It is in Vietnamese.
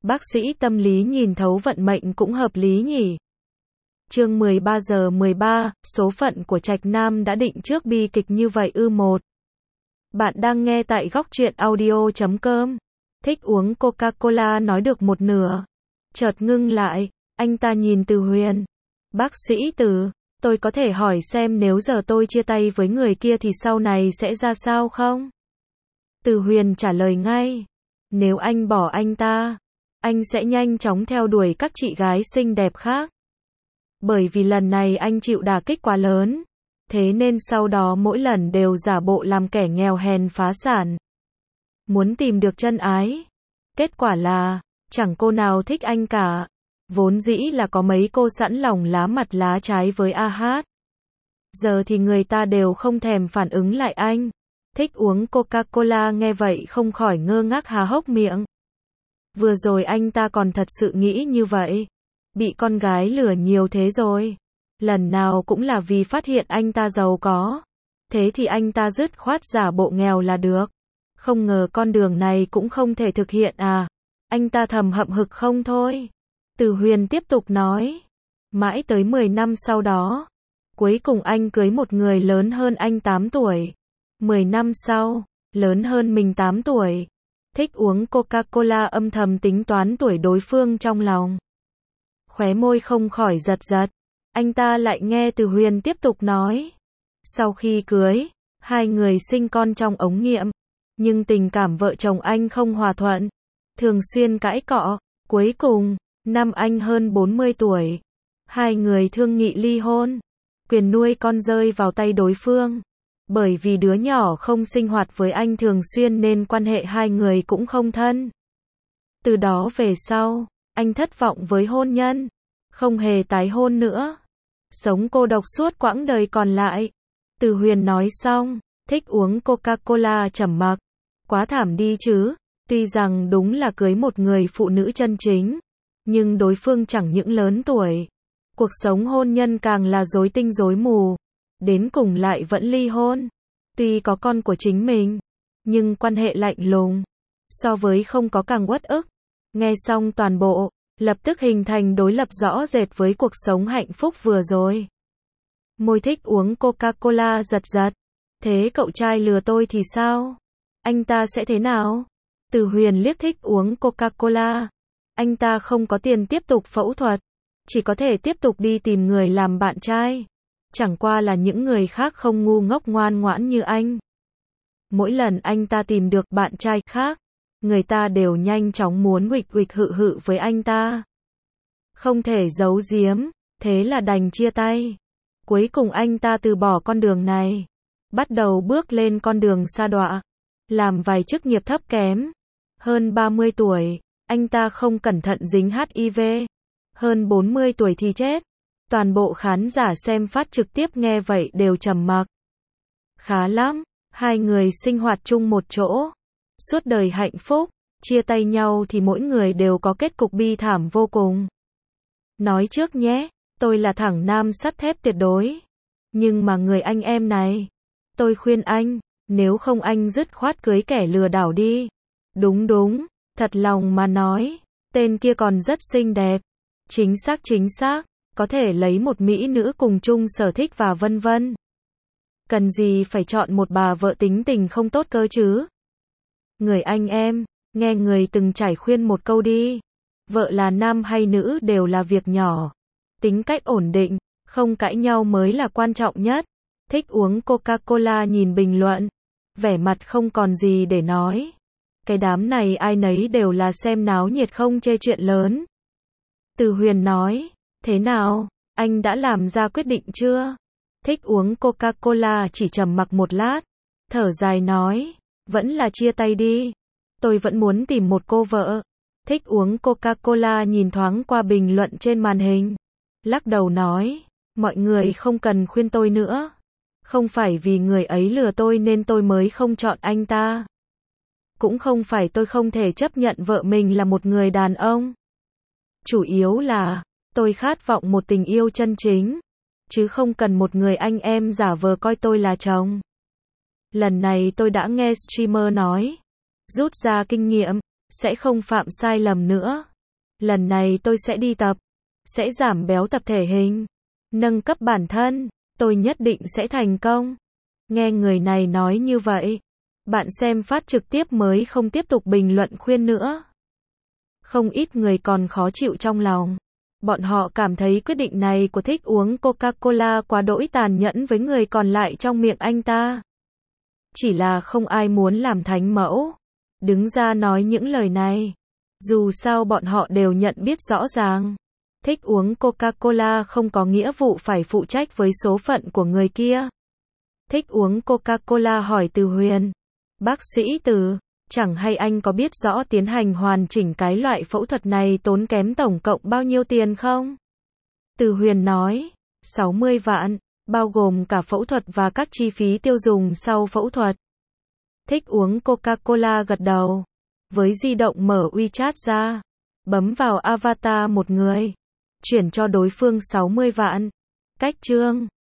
Bác sĩ tâm lý nhìn thấu vận mệnh cũng hợp lý nhỉ. Chương 13 giờ 13, số phận của Trạch Nam đã định trước bi kịch như vậy ư? Một. Bạn đang nghe tại góc truyện audio.com. Thích uống Coca-Cola nói được một nửa. Chợt ngưng lại, anh ta nhìn Từ Huyền. Bác sĩ Từ, tôi có thể hỏi xem nếu giờ tôi chia tay với người kia thì sau này sẽ ra sao không? Từ Huyền trả lời ngay. Nếu anh bỏ anh ta, anh sẽ nhanh chóng theo đuổi các chị gái xinh đẹp khác. Bởi vì lần này anh chịu đả kích quá lớn. Thế nên sau đó mỗi lần đều giả bộ làm kẻ nghèo hèn phá sản. Muốn tìm được chân ái. Kết quả là, chẳng cô nào thích anh cả. Vốn dĩ là có mấy cô sẵn lòng lá mặt lá trái với AH. Giờ thì người ta đều không thèm phản ứng lại anh. Thích uống Coca-Cola nghe vậy không khỏi ngơ ngác há hốc miệng. Vừa rồi anh ta còn thật sự nghĩ như vậy. Bị con gái lừa nhiều thế rồi. Lần nào cũng là vì phát hiện anh ta giàu có. Thế thì anh ta dứt khoát giả bộ nghèo là được. Không ngờ con đường này cũng không thể thực hiện à. Anh ta thầm hậm hực không thôi. Từ Huyền tiếp tục nói. Mãi tới 10 năm sau đó. Cuối cùng anh cưới một người lớn hơn anh 8 tuổi. 10 năm sau, lớn hơn mình 8 tuổi. Thích uống Coca-Cola âm thầm tính toán tuổi đối phương trong lòng. Khóe môi không khỏi giật giật. Anh ta lại nghe Từ Huyền tiếp tục nói. Sau khi cưới, hai người sinh con trong ống nghiệm. Nhưng tình cảm vợ chồng anh không hòa thuận. Thường xuyên cãi cọ. Cuối cùng, năm anh hơn 40 tuổi. Hai người thương nghị ly hôn. Quyền nuôi con rơi vào tay đối phương. Bởi vì đứa nhỏ không sinh hoạt với anh thường xuyên nên quan hệ hai người cũng không thân. Từ đó về sau, anh thất vọng với hôn nhân. Không hề tái hôn nữa. Sống cô độc suốt quãng đời còn lại. Từ Huyền nói xong, thích uống Coca-Cola trầm mặc. Quá thảm đi chứ. Tuy rằng đúng là cưới một người phụ nữ chân chính. Nhưng đối phương chẳng những lớn tuổi. Cuộc sống hôn nhân càng là rối tinh rối mù. Đến cùng lại vẫn ly hôn. Tuy có con của chính mình, nhưng quan hệ lạnh lùng. So với không có càng uất ức. Nghe xong toàn bộ, lập tức hình thành đối lập rõ rệt với cuộc sống hạnh phúc vừa rồi. Môi thích uống Coca-Cola giật giật. Thế cậu trai lừa tôi thì sao? Anh ta sẽ thế nào? Từ Huyền liếc thích uống Coca-Cola. Anh ta không có tiền tiếp tục phẫu thuật. Chỉ có thể tiếp tục đi tìm người làm bạn trai. Chẳng qua là những người khác không ngu ngốc ngoan ngoãn như anh. Mỗi lần anh ta tìm được bạn trai khác, người ta đều nhanh chóng muốn huỵch huỵch hự hự với anh ta. Không thể giấu giếm, thế là đành chia tay. Cuối cùng anh ta từ bỏ con đường này. Bắt đầu bước lên con đường sa đọa. Làm vài chức nghiệp thấp kém. Hơn 30 tuổi, anh ta không cẩn thận dính HIV. Hơn 40 tuổi thì chết. Toàn bộ khán giả xem phát trực tiếp nghe vậy đều trầm mặc. Khá lắm, hai người sinh hoạt chung một chỗ. Suốt đời hạnh phúc, chia tay nhau thì mỗi người đều có kết cục bi thảm vô cùng. Nói trước nhé, tôi là thẳng nam sắt thép tuyệt đối. Nhưng mà người anh em này, tôi khuyên anh, nếu không anh dứt khoát cưới kẻ lừa đảo đi. Đúng đúng, thật lòng mà nói, tên kia còn rất xinh đẹp. Chính xác. Có thể lấy một mỹ nữ cùng chung sở thích và vân vân. Cần gì phải chọn một bà vợ tính tình không tốt cơ chứ? Người anh em, nghe người từng trải khuyên một câu đi. Vợ là nam hay nữ đều là việc nhỏ. Tính cách ổn định, không cãi nhau mới là quan trọng nhất. Thích uống Coca-Cola nhìn bình luận. Vẻ mặt không còn gì để nói. Cái đám này ai nấy đều là xem náo nhiệt không chê chuyện lớn. Từ Huyền nói. Thế nào, anh đã làm ra quyết định chưa? Thích uống Coca-Cola chỉ trầm mặc một lát. Thở dài nói, vẫn là chia tay đi. Tôi vẫn muốn tìm một cô vợ. Thích uống Coca-Cola nhìn thoáng qua bình luận trên màn hình. Lắc đầu nói, mọi người không cần khuyên tôi nữa. Không phải vì người ấy lừa tôi nên tôi mới không chọn anh ta. Cũng không phải tôi không thể chấp nhận vợ mình là một người đàn ông. Chủ yếu là tôi khát vọng một tình yêu chân chính, chứ không cần một người anh em giả vờ coi tôi là chồng. Lần này tôi đã nghe streamer nói, rút ra kinh nghiệm, sẽ không phạm sai lầm nữa. Lần này tôi sẽ đi tập, sẽ giảm béo tập thể hình, nâng cấp bản thân, tôi nhất định sẽ thành công. Nghe người này nói như vậy, bạn xem phát trực tiếp mới không tiếp tục bình luận khuyên nữa. Không ít người còn khó chịu trong lòng. Bọn họ cảm thấy quyết định này của thích uống Coca-Cola quá đỗi tàn nhẫn với người còn lại trong miệng anh ta. Chỉ là không ai muốn làm thánh mẫu đứng ra nói những lời này. Dù sao bọn họ đều nhận biết rõ ràng, thích uống Coca-Cola không có nghĩa vụ phải phụ trách với số phận của người kia. Thích uống Coca-Cola hỏi Từ Huyền. Bác sĩ Từ, chẳng hay anh có biết rõ tiến hành hoàn chỉnh cái loại phẫu thuật này tốn kém tổng cộng bao nhiêu tiền không? Từ Huyền nói, 60 vạn, bao gồm cả phẫu thuật và các chi phí tiêu dùng sau phẫu thuật. Thích uống Coca-Cola gật đầu. Với di động mở WeChat ra, bấm vào avatar một người, chuyển cho đối phương 60 vạn. Cách chương